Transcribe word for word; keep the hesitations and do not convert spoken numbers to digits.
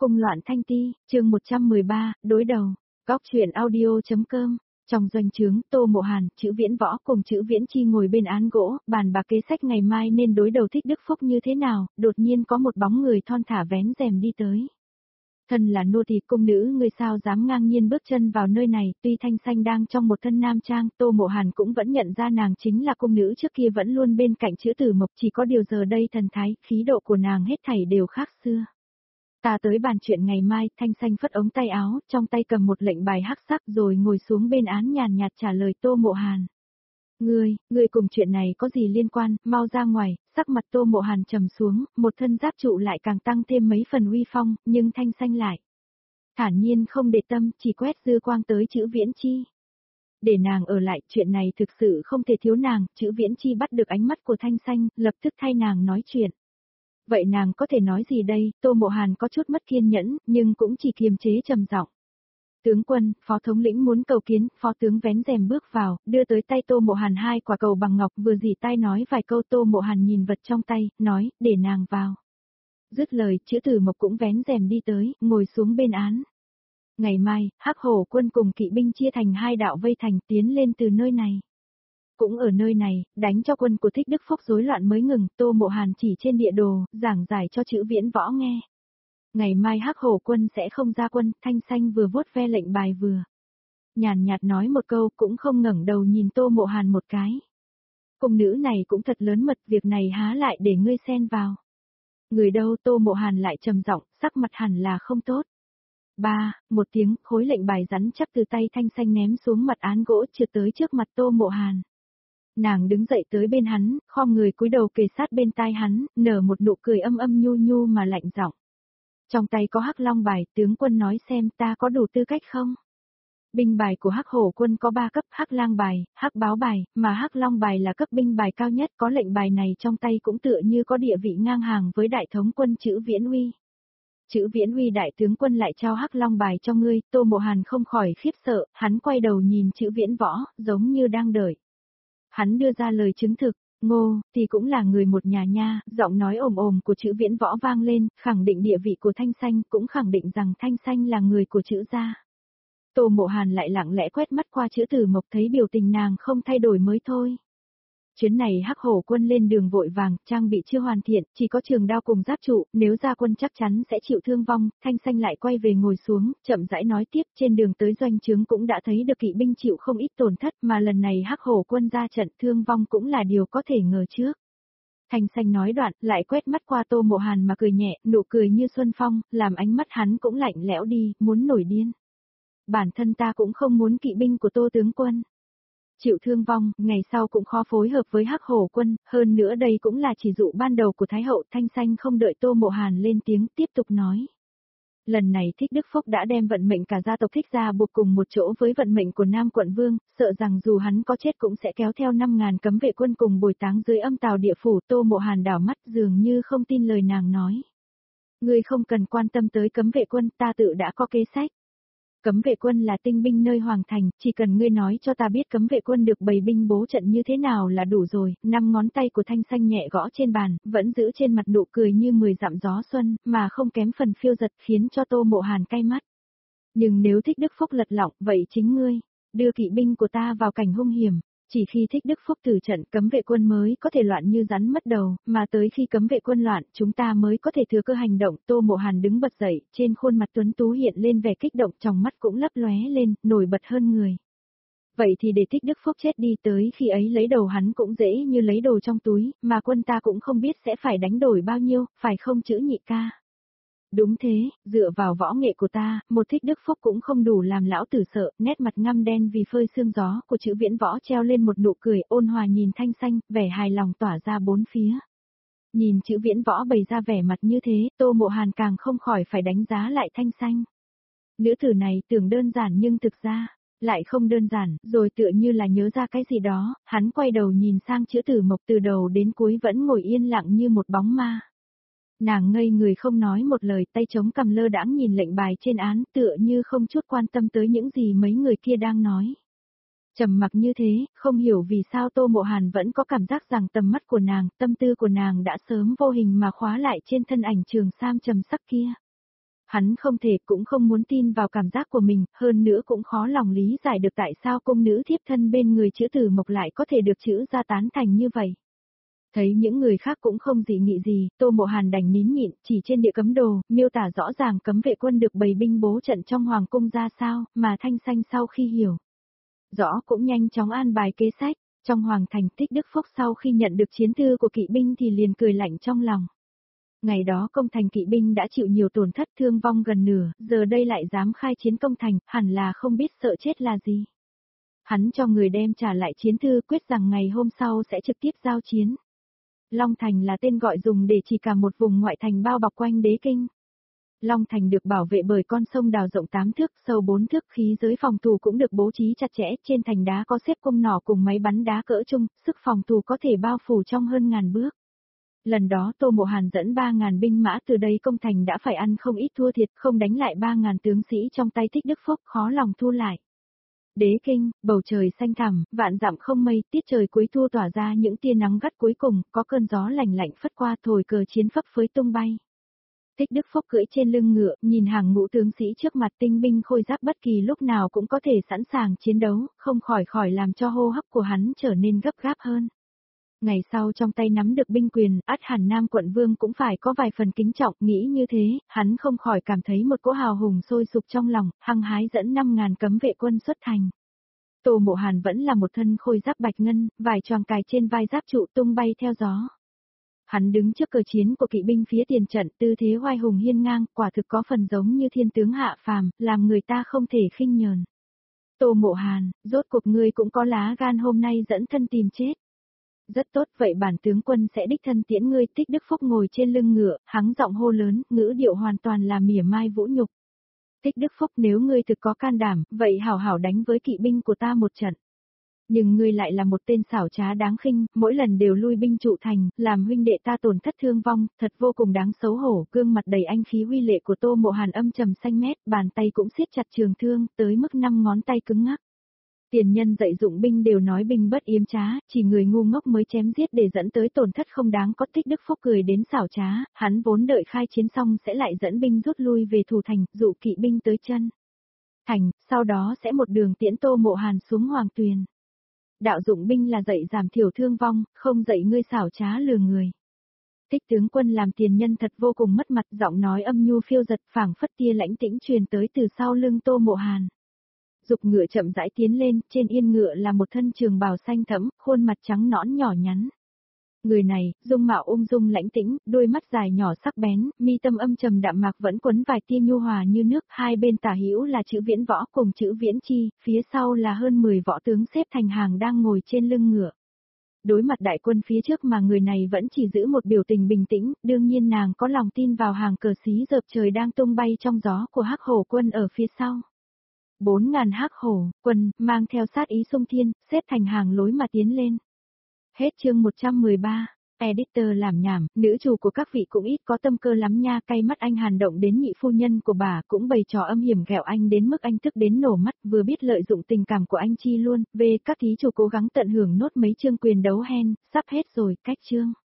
Cung loạn thanh ti, chương một trăm mười ba, đối đầu. Góc truyện audio.com. Trong doanh trướng, Tô Mộ Hàn, Chữ Viễn Võ cùng Chữ Viễn Chi ngồi bên án gỗ, bàn bạc kế sách ngày mai nên đối đầu Thích Đức Phúc như thế nào, đột nhiên có một bóng người thon thả vén rèm đi tới. Thân là nô tỳ cung nữ, người sao dám ngang nhiên bước chân vào nơi này, tuy Thanh Xanh đang trong một thân nam trang, Tô Mộ Hàn cũng vẫn nhận ra nàng chính là cung nữ trước kia vẫn luôn bên cạnh Chữ Tử Mộc, chỉ có điều giờ đây thần thái, khí độ của nàng hết thảy đều khác xưa. Ta tới bàn chuyện ngày mai, Thanh Xanh phất ống tay áo, trong tay cầm một lệnh bài hắc sắc rồi ngồi xuống bên án nhàn nhạt trả lời Tô Mộ Hàn. Ngươi, ngươi cùng chuyện này có gì liên quan, mau ra ngoài, sắc mặt Tô Mộ Hàn trầm xuống, một thân giáp trụ lại càng tăng thêm mấy phần uy phong, nhưng Thanh Xanh lại thản nhiên không để tâm, chỉ quét dư quang tới Chữ Viễn Chi. Để nàng ở lại, chuyện này thực sự không thể thiếu nàng, Chữ Viễn Chi bắt được ánh mắt của Thanh Xanh, lập tức thay nàng nói chuyện. Vậy nàng có thể nói gì đây, Tô Mộ Hàn có chút mất kiên nhẫn, nhưng cũng chỉ kiềm chế trầm giọng. Tướng quân, phó thống lĩnh muốn cầu kiến, phó tướng vén rèm bước vào, đưa tới tay Tô Mộ Hàn hai quả cầu bằng ngọc, vừa dỉ tai nói vài câu. Tô Mộ Hàn nhìn vật trong tay, nói, để nàng vào. Dứt lời, Chữ Tử Mộc cũng vén rèm đi tới, ngồi xuống bên án. Ngày mai, Hắc Hổ quân cùng kỵ binh chia thành hai đạo vây thành tiến lên từ nơi này. Cũng ở nơi này, đánh cho quân của Thích Đức Phúc rối loạn mới ngừng, Tô Mộ Hàn chỉ trên địa đồ, giảng giải cho Chữ Viễn Võ nghe. Ngày mai Hắc Hổ quân sẽ không ra quân, Thanh Xanh vừa vuốt ve lệnh bài vừa nhàn nhạt nói một câu, cũng không ngẩng đầu nhìn Tô Mộ Hàn một cái. Cung nữ này cũng thật lớn mật, việc này há lại để ngươi xen vào. Người đâu, Tô Mộ Hàn lại trầm giọng, sắc mặt hẳn là không tốt. Ba, một tiếng, khối lệnh bài rắn chắc từ tay Thanh Xanh ném xuống mặt án gỗ, trượt tới trước mặt Tô Mộ Hàn. Nàng đứng dậy tới bên hắn, khom người cúi đầu kề sát bên tai hắn, nở một nụ cười âm âm nhu nhu mà lạnh giọng. Trong tay có Hắc Long bài, tướng quân nói xem ta có đủ tư cách không? Binh bài của Hắc Hổ quân có ba cấp, Hắc Lang bài, Hắc Báo bài, mà Hắc Long bài là cấp binh bài cao nhất, có lệnh bài này trong tay cũng tựa như có địa vị ngang hàng với đại thống quân Chữ Viễn Uy. Chữ Viễn Uy đại tướng quân lại trao Hắc Long bài cho ngươi, Tô Mộ Hàn không khỏi khiếp sợ, hắn quay đầu nhìn Chữ Viễn Võ, giống như đang đợi. Hắn đưa ra lời chứng thực, Ngô, thì cũng là người một nhà nha, giọng nói ồm ồm của Chữ Viễn Võ vang lên, khẳng định địa vị của Thanh Xanh, cũng khẳng định rằng Thanh Xanh là người của Chữ gia. Tô Mộ Hàn lại lặng lẽ quét mắt qua Chữ Tử Mộc, thấy biểu tình nàng không thay đổi mới thôi. Chuyến này Hắc Hổ quân lên đường vội vàng, trang bị chưa hoàn thiện, chỉ có trường đao cùng giáp trụ, nếu ra quân chắc chắn sẽ chịu thương vong. Thanh Xanh lại quay về ngồi xuống, chậm rãi nói tiếp, trên đường tới doanh trướng cũng đã thấy được kỵ binh chịu không ít tổn thất, mà lần này Hắc Hổ quân ra trận, thương vong cũng là điều có thể ngờ trước. Thanh Xanh nói đoạn, lại quét mắt qua Tô Mộ Hàn mà cười nhẹ, nụ cười như xuân phong, làm ánh mắt hắn cũng lạnh lẽo đi, muốn nổi điên. Bản thân ta cũng không muốn kỵ binh của Tô tướng quân chịu thương vong, ngày sau cũng khó phối hợp với Hắc Hổ quân, hơn nữa đây cũng là chỉ dụ ban đầu của Thái hậu. Thanh Xanh không đợi Tô Mộ Hàn lên tiếng, tiếp tục nói. Lần này Thích Đức Phúc đã đem vận mệnh cả gia tộc Thích gia buộc cùng một chỗ với vận mệnh của Nam quận vương, sợ rằng dù hắn có chết cũng sẽ kéo theo năm ngàn cấm vệ quân cùng bồi táng dưới âm tào địa phủ. Tô Mộ Hàn đảo mắt dường như không tin lời nàng nói. Ngươi không cần quan tâm tới cấm vệ quân, ta tự đã có kế sách. Cấm vệ quân là tinh binh nơi hoàng thành, chỉ cần ngươi nói cho ta biết cấm vệ quân được bày binh bố trận như thế nào là đủ rồi. Năm ngón tay của Thanh Xanh nhẹ gõ trên bàn, vẫn giữ trên mặt nụ cười như mười dặm gió xuân, mà không kém phần phiêu giật, khiến cho Tô Mộ Hàn cay mắt. Nhưng nếu Thích Đức Phúc lật lọng, vậy chính ngươi đưa kỵ binh của ta vào cảnh hung hiểm. Chỉ khi Thích Đức Phúc tử trận, cấm vệ quân mới có thể loạn như rắn mất đầu, mà tới khi cấm vệ quân loạn, chúng ta mới có thể thừa cơ hành động. Tô Mộ Hàn đứng bật dậy, trên khuôn mặt tuấn tú hiện lên vẻ kích động, trong mắt cũng lấp lóe lên, nổi bật hơn người. Vậy thì để Thích Đức Phúc chết đi, tới khi ấy lấy đầu hắn cũng dễ như lấy đồ trong túi, mà quân ta cũng không biết sẽ phải đánh đổi bao nhiêu, phải không Chữ nhị ca? Đúng thế, dựa vào võ nghệ của ta, một Thích Đức Phúc cũng không đủ làm lão tử sợ. Nét mặt ngăm đen vì phơi sương gió của Chữ Viễn Võ treo lên một nụ cười ôn hòa nhìn Thanh Xanh, vẻ hài lòng tỏa ra bốn phía. Nhìn Chữ Viễn Võ bày ra vẻ mặt như thế, Tô Mộ Hàn càng không khỏi phải đánh giá lại Thanh Xanh. Nữ tử này tưởng đơn giản nhưng thực ra lại không đơn giản, rồi tựa như là nhớ ra cái gì đó, hắn quay đầu nhìn sang Chữ Tử Mộc, từ đầu đến cuối vẫn ngồi yên lặng như một bóng ma. Nàng ngây người không nói một lời, tay chống cằm lơ đãng nhìn lệnh bài trên án, tựa như không chút quan tâm tới những gì mấy người kia đang nói. Trầm mặc như thế, không hiểu vì sao Tô Mộ Hàn vẫn có cảm giác rằng tầm mắt của nàng, tâm tư của nàng đã sớm vô hình mà khóa lại trên thân ảnh Trường Sam trầm sắc kia. Hắn không thể cũng không muốn tin vào cảm giác của mình, hơn nữa cũng khó lòng lý giải được tại sao cung nữ thiếp thân bên người chữ Tử Mộc lại có thể được chữ ra tán thành như vậy. Thấy những người khác cũng không dị nghị gì, Tô Mộ Hàn đành nín nhịn, chỉ trên địa cấm đồ, miêu tả rõ ràng cấm vệ quân được bày binh bố trận trong hoàng cung ra sao, mà Thanh Xanh sau khi hiểu rõ cũng nhanh chóng an bài kế sách. Trong hoàng thành, Thích Đức Phúc sau khi nhận được chiến thư của kỵ binh thì liền cười lạnh trong lòng. Ngày đó công thành kỵ binh đã chịu nhiều tổn thất thương vong gần nửa, giờ đây lại dám khai chiến công thành, hẳn là không biết sợ chết là gì. Hắn cho người đem trả lại chiến thư, quyết rằng ngày hôm sau sẽ trực tiếp giao chiến. Long Thành là tên gọi dùng để chỉ cả một vùng ngoại thành bao bọc quanh đế kinh. Long Thành được bảo vệ bởi con sông đào rộng tám thước, sâu bốn thước, khí giới phòng thủ cũng được bố trí chặt chẽ, trên thành đá có xếp cung nỏ cùng máy bắn đá cỡ trung, sức phòng thủ có thể bao phủ trong hơn ngàn bước. Lần đó Tô Mộ Hàn dẫn ba ngàn binh mã từ đây công thành đã phải ăn không ít thua thiệt, không đánh lại ba ngàn tướng sĩ trong tay Thích Đức Phúc, khó lòng thu lại. Đế kinh, bầu trời xanh thẳm, vạn dặm không mây, tiết trời cuối thu tỏa ra những tia nắng gắt cuối cùng, có cơn gió lạnh lạnh phất qua thổi cờ chiến phấp phới tung bay. Thích Đức Phúc cưỡi trên lưng ngựa, nhìn hàng ngũ tướng sĩ trước mặt, tinh binh khôi giáp bất kỳ lúc nào cũng có thể sẵn sàng chiến đấu, không khỏi khỏi làm cho hô hấp của hắn trở nên gấp gáp hơn. Ngày sau trong tay nắm được binh quyền, ắt hẳn Nam quận vương cũng phải có vài phần kính trọng, nghĩ như thế, hắn không khỏi cảm thấy một cỗ hào hùng sôi sục trong lòng, hăng hái dẫn năm ngàn cấm vệ quân xuất thành. Tô Mộ Hàn vẫn là một thân khôi giáp bạch ngân, vài choàng cài trên vai giáp trụ tung bay theo gió. Hắn đứng trước cờ chiến của kỵ binh phía tiền trận, tư thế oai hùng hiên ngang, quả thực có phần giống như thiên tướng hạ phàm, làm người ta không thể khinh nhờn. Tô Mộ Hàn, rốt cuộc ngươi cũng có lá gan hôm nay dẫn thân tìm chết. Rất tốt, vậy bản tướng quân sẽ đích thân tiễn ngươi. Thích Đức Phúc ngồi trên lưng ngựa, hắng giọng hô lớn, ngữ điệu hoàn toàn là mỉa mai vũ nhục. Thích Đức Phúc, nếu ngươi thực có can đảm, vậy hảo hảo đánh với kỵ binh của ta một trận. Nhưng ngươi lại là một tên xảo trá đáng khinh, mỗi lần đều lui binh trụ thành, làm huynh đệ ta tổn thất thương vong, thật vô cùng đáng xấu hổ. Gương mặt đầy anh khí huy lệ của Tô Mộ Hàn âm trầm xanh mét, bàn tay cũng siết chặt trường thương, tới mức năm ngón tay cứng ngắc. Tiền nhân dạy dụng binh đều nói binh bất yếm trá, chỉ người ngu ngốc mới chém giết để dẫn tới tổn thất không đáng có. Thích Đức Phúc cười đến xảo trá, hắn vốn đợi khai chiến xong sẽ lại dẫn binh rút lui về thủ thành, dụ kỵ binh tới chân thành, sau đó sẽ một đường tiễn Tô Mộ Hàn xuống Hoàng Tuyền. Đạo dụng binh là dạy giảm thiểu thương vong, không dạy ngươi xảo trá lừa người. Thích tướng quân làm tiền nhân thật vô cùng mất mặt, giọng nói âm nhu phiêu giật, phảng phất tia lãnh tĩnh truyền tới từ sau lưng Tô Mộ Hàn. Dục ngựa chậm rãi tiến lên, trên yên ngựa là một thân trường bào xanh thẫm, khuôn mặt trắng nõn nhỏ nhắn. Người này, dung mạo ung dung lãnh tĩnh, đôi mắt dài nhỏ sắc bén, mi tâm âm trầm đạm mạc vẫn quấn vài tia nhu hòa như nước, hai bên tả hữu là chữ Viễn Võ cùng chữ Viễn Chi, phía sau là hơn mười võ tướng xếp thành hàng đang ngồi trên lưng ngựa. Đối mặt đại quân phía trước mà người này vẫn chỉ giữ một biểu tình bình tĩnh, đương nhiên nàng có lòng tin vào hàng cờ xí dợp trời đang tung bay trong gió của Hắc Hổ quân ở phía sau. Bốn ngàn hắc hổ, quân, mang theo sát ý xung thiên, xếp thành hàng lối mà tiến lên. Hết chương một trăm mười ba, editor làm nhảm, nữ chủ của các vị cũng ít có tâm cơ lắm nha, cay mắt anh Hàn động đến nhị phu nhân của bà cũng bày trò âm hiểm ghẹo anh đến mức anh tức đến nổ mắt, vừa biết lợi dụng tình cảm của anh chi luôn, về các thí chủ cố gắng tận hưởng nốt mấy chương quyền đấu hen, sắp hết rồi, cách chương.